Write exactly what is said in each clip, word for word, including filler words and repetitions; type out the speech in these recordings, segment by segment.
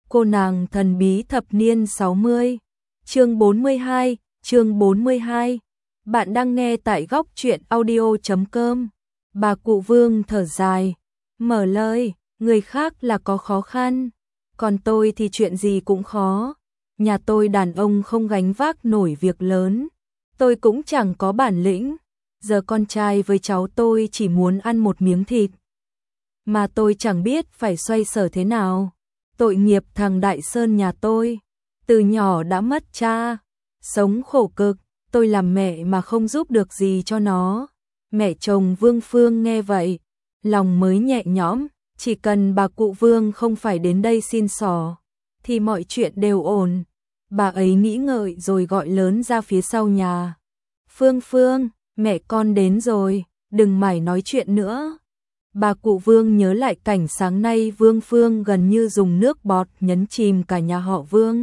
Cô nàng thần bí thập niên sáu mươi. Chương bốn mươi hai, chương bốn mươi hai. Bạn đang nghe tại góc truyện audio chấm com. Bà cụ Vương thở dài, mở lời, người khác là có khó khăn, còn tôi thì chuyện gì cũng khó. Nhà tôi đàn ông không gánh vác nổi việc lớn, tôi cũng chẳng có bản lĩnh. Giờ con trai với cháu tôi chỉ muốn ăn một miếng thịt, mà tôi chẳng biết phải xoay sở thế nào. Tội nghiệp thằng Đại Sơn nhà tôi, từ nhỏ đã mất cha, sống khổ cực, tôi làm mẹ mà không giúp được gì cho nó. Mẹ chồng Vương Phương nghe vậy, lòng mới nhẹ nhõm, chỉ cần bà cụ Vương không phải đến đây xin xỏ, thì mọi chuyện đều ổn. Bà ấy nghĩ ngợi rồi gọi lớn ra phía sau nhà. Phương Phương, mẹ con đến rồi, đừng mải nói chuyện nữa. Bà cụ Vương nhớ lại cảnh sáng nay Vương Phương gần như dùng nước bọt nhấn chìm cả nhà họ Vương.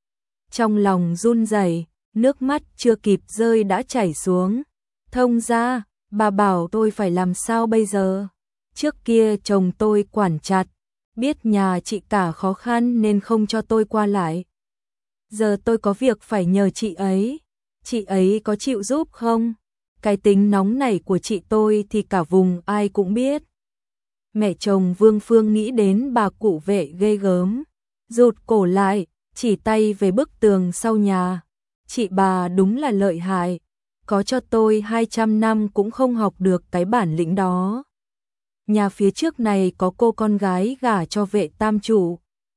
Trong lòng run rẩy, nước mắt chưa kịp rơi đã chảy xuống. Thông ra, bà bảo tôi phải làm sao bây giờ? Trước kia chồng tôi quản chặt, biết nhà chị cả khó khăn nên không cho tôi qua lại. Giờ tôi có việc phải nhờ chị ấy, chị ấy có chịu giúp không? Cái tính nóng nảy của chị tôi thì cả vùng ai cũng biết. Mẹ chồng Vương Phương nghĩ đến bà cụ Vệ ghê gớm, rụt cổ lại, chỉ tay về bức tường sau nhà. Chị bà đúng là lợi hại, có cho tôi hai trăm năm cũng không học được cái bản lĩnh đó. Nhà phía trước này có cô con gái gả cho Vệ tam chủ.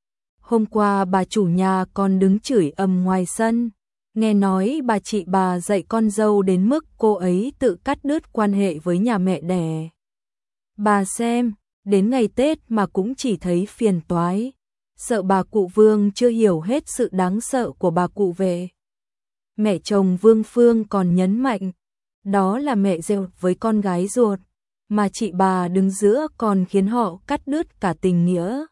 Hôm qua bà chủ nhà còn đứng chửi ầm ngoài sân, nghe nói bà chị bà dạy con dâu đến mức cô ấy tự cắt đứt quan hệ với nhà mẹ đẻ. Bà xem, đến ngày Tết mà cũng chỉ thấy phiền toái, sợ bà cụ Vương chưa hiểu hết sự đáng sợ của bà cụ Vệ. Mẹ chồng Vương Phương còn nhấn mạnh, đó là mẹ ruột với con gái ruột, mà chị bà đứng giữa còn khiến họ cắt đứt cả tình nghĩa.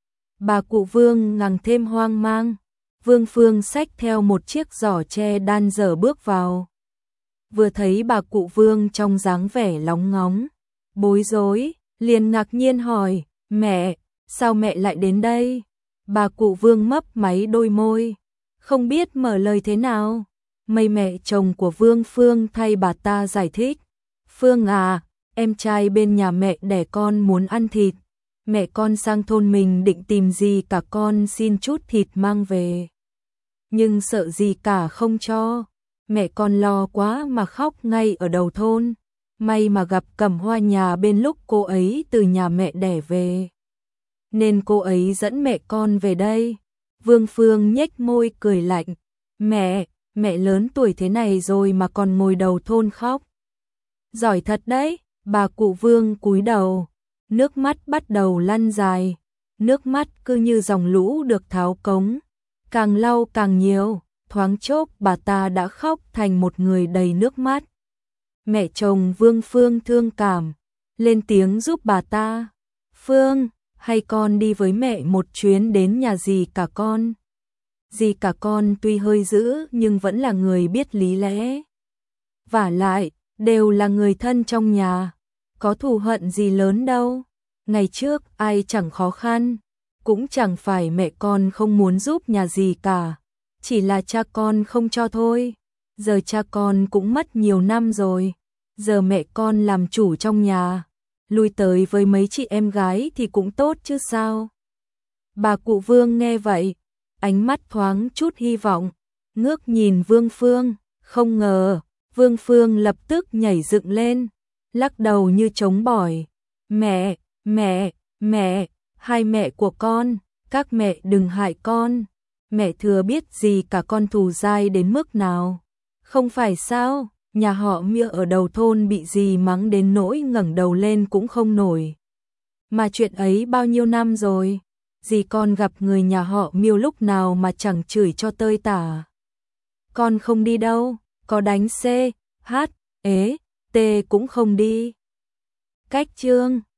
Bà cụ Vương ngằng thêm hoang mang, Vương Phương xách theo một chiếc giỏ tre đan dở bước vào. Vừa thấy bà cụ Vương trong dáng vẻ lóng ngóng, bối rối, liền ngạc nhiên hỏi, mẹ, sao mẹ lại đến đây? Bà cụ Vương mấp máy đôi môi, không biết mở lời thế nào. Mây mẹ chồng của Vương Phương thay bà ta giải thích, Phương à, em trai bên nhà mẹ đẻ con muốn ăn thịt, mẹ con sang thôn mình định tìm gì cả con xin chút thịt mang về. Nhưng sợ gì cả không cho, mẹ con lo quá mà khóc ngay ở đầu thôn. May mà gặp Cẩm Hoa nhà bên lúc cô ấy từ nhà mẹ đẻ về, nên cô ấy dẫn mẹ con về đây. Vương Phương nhếch môi cười lạnh, mẹ, mẹ lớn tuổi thế này rồi mà còn ngồi đầu thôn khóc. Giỏi thật đấy, bà cụ Vương cúi đầu, nước mắt bắt đầu lăn dài, nước mắt cứ như dòng lũ được tháo cống, càng lau càng nhiều, thoáng chốc bà ta đã khóc thành một người đầy nước mắt. Mẹ chồng Vương Phương thương cảm, lên tiếng giúp bà ta, Phương, hay con đi với mẹ một chuyến đến nhà dì cả con. Dì cả con tuy hơi dữ nhưng vẫn là người biết lý lẽ. Vả lại, đều là người thân trong nhà, có thù hận gì lớn đâu. Ngày trước ai chẳng khó khăn, cũng chẳng phải mẹ con không muốn giúp nhà dì cả, chỉ là cha con không cho thôi. Giờ cha con cũng mất nhiều năm rồi, giờ mẹ con làm chủ trong nhà, lui tới với mấy chị em gái thì cũng tốt chứ sao. Bà cụ Vương nghe vậy, ánh mắt thoáng chút hy vọng, ngước nhìn Vương Phương, không ngờ, Vương Phương lập tức nhảy dựng lên, lắc đầu như trống bỏi, mẹ, mẹ, mẹ, hai mẹ của con, các mẹ đừng hại con, mẹ thừa biết gì cả con thù dai đến mức nào. Không phải sao, nhà họ Miêu ở đầu thôn bị dì mắng đến nỗi ngẩng đầu lên cũng không nổi. Mà chuyện ấy bao nhiêu năm rồi, dì con gặp người nhà họ Miêu lúc nào mà chẳng chửi cho tơi tả. Con không đi đâu, có đánh C, H, ế, T cũng không đi. Cách chương